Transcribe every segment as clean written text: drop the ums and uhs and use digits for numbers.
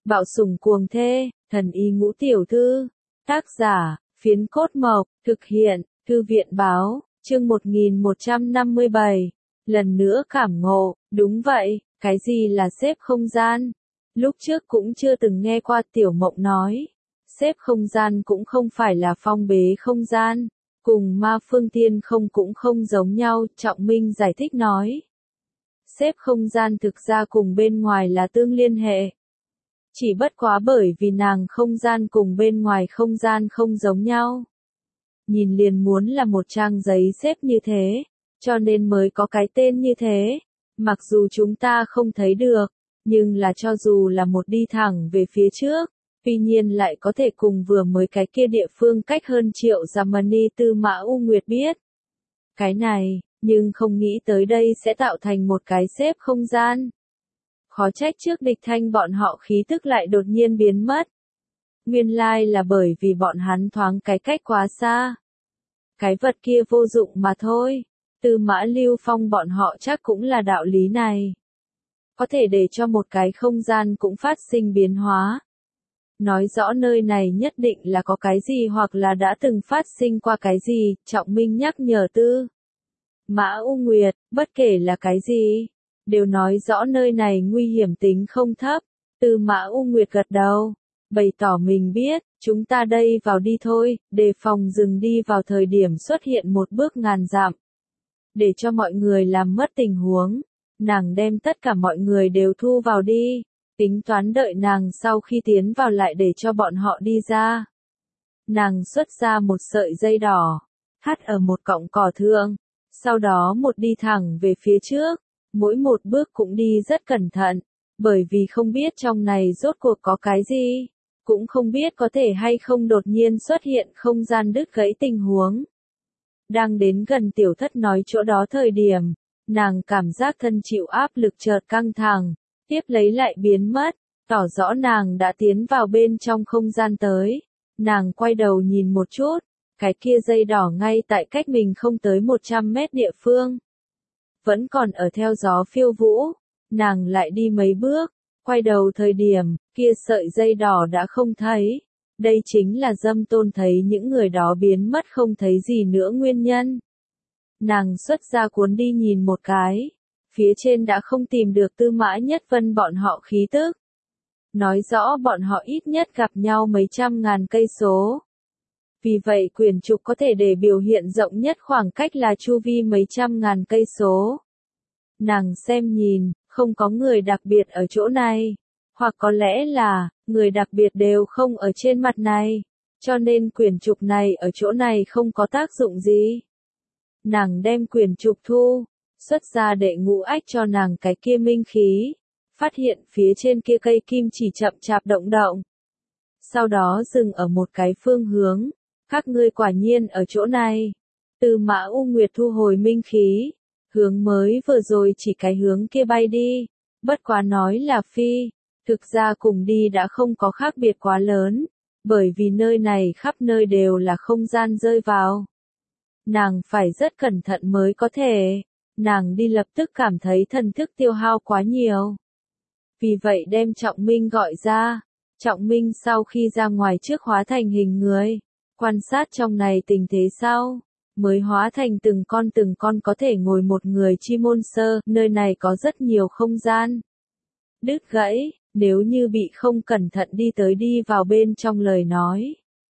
Bạo sủng cuồng thê, thần y ngũ tiểu thư. Tác giả, Phiến Cốt Mộc, thực hiện, Thư viện báo, chương 1157. Lần nữa cảm ngộ, đúng vậy, cái gì là xếp không gian? Lúc trước cũng chưa từng nghe qua Tiểu Mộng nói. Xếp không gian cũng không phải là phong bế không gian, cùng ma phương tiên không cũng không giống nhau, Trọng Minh giải thích nói. Xếp không gian thực ra cùng bên ngoài là tương liên hệ. Chỉ bất quá bởi vì nàng không gian cùng bên ngoài không gian không giống nhau. Nhìn liền muốn là một trang giấy xếp như thế, cho nên mới có cái tên như thế. Mặc dù chúng ta không thấy được, nhưng là cho dù là một đi thẳng về phía trước, tuy nhiên lại có thể cùng vừa mới cái kia địa phương cách hơn triệu Jamani Tư Mã U Nguyệt biết. Cái này, nhưng không nghĩ tới đây sẽ tạo thành một cái xếp không gian. Khó trách trước Địch Thanh bọn họ khí tức lại đột nhiên biến mất. Nguyên lai là bởi vì bọn hắn thoáng cái cách quá xa. Cái vật kia vô dụng mà thôi. Tư Mã Lưu Phong bọn họ chắc cũng là đạo lý này. Có thể để cho một cái không gian cũng phát sinh biến hóa. Nói rõ nơi này nhất định là có cái gì hoặc là đã từng phát sinh qua cái gì, Trọng Minh nhắc nhở Tư Mã U Nguyệt, bất kể là cái gì, đều nói rõ nơi này nguy hiểm tính không thấp. Tư Mã U Nguyệt gật đầu, bày tỏ mình biết, chúng ta đây vào đi thôi, đề phòng dừng đi vào thời điểm xuất hiện một bước ngàn dặm. Để cho mọi người làm mất tình huống, nàng đem tất cả mọi người đều thu vào đi, tính toán đợi nàng sau khi tiến vào lại để cho bọn họ đi ra. Nàng xuất ra một sợi dây đỏ, thắt ở một cọng cỏ thượng, sau đó một đi thẳng về phía trước, mỗi một bước cũng đi rất cẩn thận, bởi vì không biết trong này rốt cuộc có cái gì, cũng không biết có thể hay không đột nhiên xuất hiện không gian đứt gãy tình huống. Đang đến gần Tiểu Thất nói chỗ đó thời điểm, nàng cảm giác thân chịu áp lực chợt căng thẳng, tiếp lấy lại biến mất, tỏ rõ nàng đã tiến vào bên trong không gian tới. Nàng quay đầu nhìn một chút, cái kia dây đỏ ngay tại cách mình không tới 100 mét địa phương. Vẫn còn ở theo gió phiêu vũ, nàng lại đi mấy bước, quay đầu thời điểm, kia sợi dây đỏ đã không thấy. Đây chính là Dâm Tôn thấy những người đó biến mất không thấy gì nữa nguyên nhân. Nàng xuất ra cuốn đi nhìn một cái, phía trên đã không tìm được Tư Mã Nhất Vân bọn họ khí tức. Nói rõ bọn họ ít nhất gặp nhau mấy trăm ngàn cây số. Vì vậy quyển trục có thể để biểu hiện rộng nhất khoảng cách là chu vi mấy trăm ngàn cây số. Nàng xem nhìn, không có người đặc biệt ở chỗ này. Hoặc có lẽ là, người đặc biệt đều không ở trên mặt này. Cho nên quyển trục này ở chỗ này không có tác dụng gì. Nàng đem quyển trục thu, xuất ra đệ ngũ ách cho nàng cái kia minh khí. Phát hiện phía trên kia cây kim chỉ chậm chạp động động. Sau đó dừng ở một cái phương hướng. Các ngươi quả nhiên ở chỗ này. Tư Mã U Nguyệt thu hồi minh khí. Hướng mới vừa rồi chỉ cái hướng kia bay đi. Bất quá nói là phi. Thực ra cùng đi đã không có khác biệt quá lớn. Bởi vì nơi này khắp nơi đều là không gian rơi vào. Nàng phải rất cẩn thận mới có thể. Nàng đi lập tức cảm thấy thần thức tiêu hao quá nhiều. Vì vậy đem Trọng Minh gọi ra. Trọng Minh sau khi ra ngoài trước hóa thành hình người. Quan sát trong này tình thế sau. Mới hóa thành từng con có thể ngồi một người chi môn sơ. Nơi này có rất nhiều không gian. Đứt gãy, nếu như bị không cẩn thận đi tới đi vào bên trong lời nói.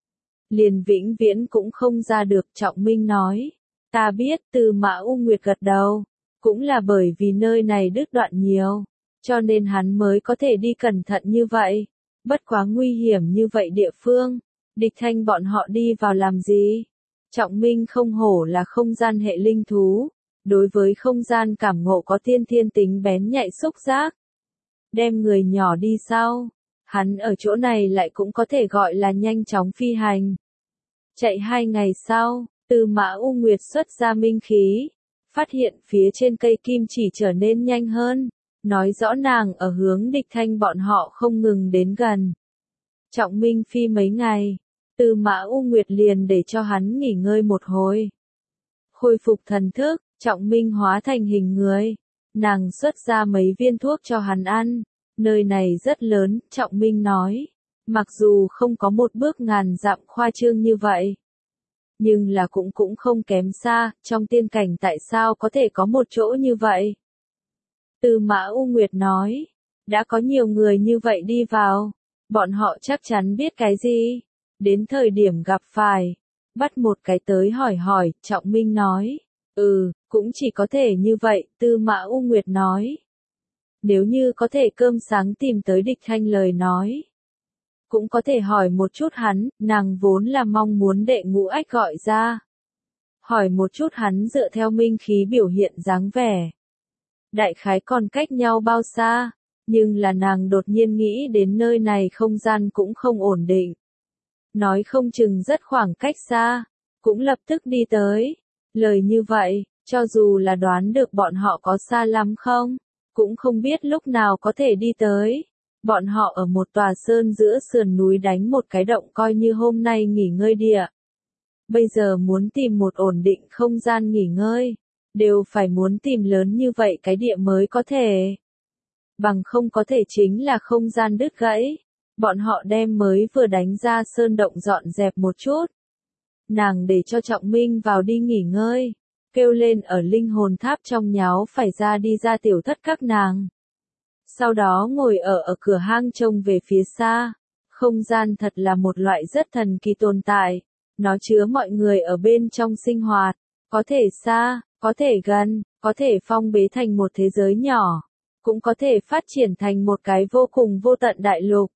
Liền vĩnh viễn cũng không ra được, Trọng Minh nói. Ta biết, Tư Mã U Nguyệt gật đầu. Cũng là bởi vì nơi này đứt đoạn nhiều. Cho nên hắn mới có thể đi cẩn thận như vậy. Bất quá nguy hiểm như vậy địa phương. Địch Thanh bọn họ đi vào làm gì? Trọng Minh không hổ là không gian hệ linh thú. Đối với không gian cảm ngộ có thiên tính bén nhạy xúc giác. Đem người nhỏ đi sau. Hắn ở chỗ này lại cũng có thể gọi là nhanh chóng phi hành. Chạy 2 ngày sau, Tư Mã U Nguyệt xuất ra minh khí. Phát hiện phía trên cây kim chỉ trở nên nhanh hơn. Nói rõ nàng ở hướng Địch Thanh bọn họ không ngừng đến gần. Trọng Minh phi mấy ngày. Tư Mã U Nguyệt liền để cho hắn nghỉ ngơi một hồi. Khôi phục thần thức, Trọng Minh hóa thành hình người. Nàng xuất ra mấy viên thuốc cho hắn ăn. Nơi này rất lớn, Trọng Minh nói. Mặc dù không có một bước ngàn dặm khoa trương như vậy. Nhưng là cũng không kém xa, trong tiên cảnh tại sao có thể có một chỗ như vậy? Tư Mã U Nguyệt nói. Đã có nhiều người như vậy đi vào. Bọn họ chắc chắn biết cái gì? Đến thời điểm gặp phải. Bắt một cái tới hỏi, Trọng Minh nói. Cũng chỉ có thể như vậy, Tư Mã U Nguyệt nói. Nếu như có thể cơm sáng tìm tới Địch Thanh lời nói. Cũng có thể hỏi một chút hắn, nàng vốn là mong muốn đệ Ngũ Ách gọi ra. Hỏi một chút hắn dựa theo minh khí biểu hiện dáng vẻ. Đại khái còn cách nhau bao xa, nhưng là nàng đột nhiên nghĩ đến nơi này không gian cũng không ổn định. Nói không chừng rất khoảng cách xa, cũng lập tức đi tới. Lời như vậy, cho dù là đoán được bọn họ có xa lắm không, cũng không biết lúc nào có thể đi tới. Bọn họ ở một tòa sơn giữa sườn núi đánh một cái động coi như hôm nay nghỉ ngơi địa. Bây giờ muốn tìm một ổn định không gian nghỉ ngơi, đều phải muốn tìm lớn như vậy cái địa mới có thể. Bằng không có thể chính là không gian đứt gãy. Bọn họ đem mới vừa đánh ra sơn động dọn dẹp một chút. Nàng để cho Trọng Minh vào đi nghỉ ngơi, kêu lên ở linh hồn tháp trong nháo phải ra đi ra tiểu thất các nàng. Sau đó ngồi ở cửa hang trông về phía xa. Không gian thật là một loại rất thần kỳ tồn tại. Nó chứa mọi người ở bên trong sinh hoạt. Có thể xa, có thể gần, có thể phong bế thành một thế giới nhỏ. Cũng có thể phát triển thành một cái vô cùng vô tận đại lục.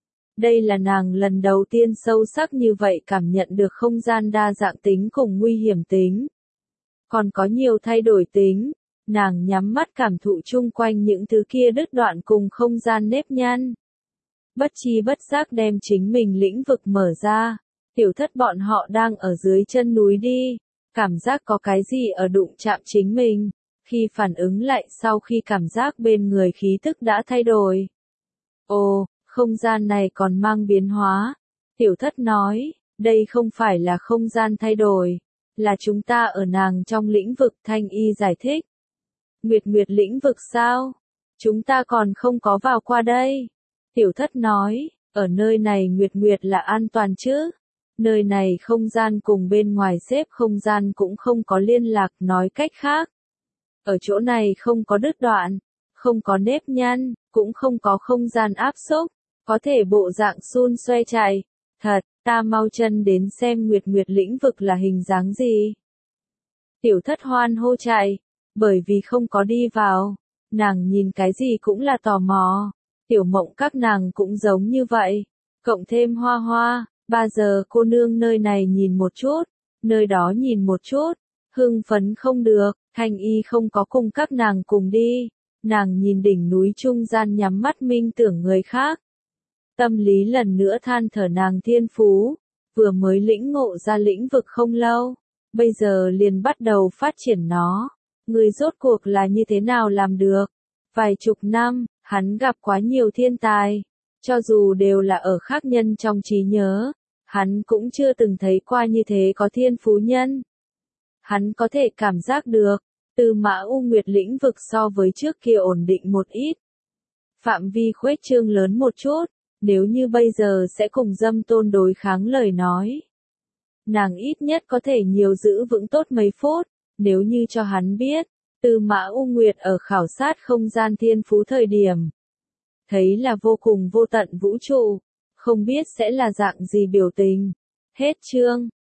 Đây là nàng lần đầu tiên sâu sắc như vậy cảm nhận được không gian đa dạng tính cùng nguy hiểm tính. Còn có nhiều thay đổi tính. Nàng nhắm mắt cảm thụ chung quanh những thứ kia đứt đoạn cùng không gian nếp nhăn. Bất chi bất giác đem chính mình lĩnh vực mở ra. Tiểu thất bọn họ đang ở dưới chân núi đi. Cảm giác có cái gì ở đụng chạm chính mình. Khi phản ứng lại sau khi cảm giác bên người khí tức đã thay đổi. Ồ, không gian này còn mang biến hóa. Tiểu thất nói, đây không phải là không gian thay đổi. Là chúng ta ở nàng trong lĩnh vực. Thanh Y giải thích. Nguyệt Nguyệt lĩnh vực sao? Chúng ta còn không có vào qua đây. Tiểu thất nói, ở nơi này Nguyệt Nguyệt là an toàn chứ? Nơi này không gian cùng bên ngoài xếp không gian cũng không có liên lạc, nói cách khác. Ở chỗ này không có đứt đoạn, không có nếp nhăn, cũng không có không gian áp xúc, có thể bộ dạng xun xoe chạy. Thật, ta mau chân đến xem Nguyệt Nguyệt lĩnh vực là hình dáng gì. Tiểu thất hoan hô chạy. Bởi vì không có đi vào, nàng nhìn cái gì cũng là tò mò. Tiểu Mộng các nàng cũng giống như vậy. Cộng thêm Hoa Hoa, 3 giờ cô nương nơi này nhìn một chút, nơi đó nhìn một chút. Hưng phấn không được, Thanh Y không có cùng các nàng cùng đi. Nàng nhìn đỉnh núi trung gian nhắm mắt minh tưởng người khác. Tâm lý lần nữa than thở nàng thiên phú. Vừa mới lĩnh ngộ ra lĩnh vực không lâu. Bây giờ liền bắt đầu phát triển nó. Người rốt cuộc là như thế nào làm được? Vài chục năm, hắn gặp quá nhiều thiên tài. Cho dù đều là ở khác nhân trong trí nhớ, hắn cũng chưa từng thấy qua như thế có thiên phú nhân. Hắn có thể cảm giác được, Tư Mã U Nguyệt lĩnh vực so với trước kia ổn định một ít. Phạm vi khuếch trương lớn một chút, nếu như bây giờ sẽ cùng Dâm Tôn đối kháng lời nói. Nàng ít nhất có thể nhiều giữ vững tốt mấy phút. Nếu như cho hắn biết, Tư Mã U Nguyệt ở khảo sát không gian thiên phú thời điểm. Thấy là vô cùng vô tận vũ trụ, không biết sẽ là dạng gì biểu tình. Hết chương.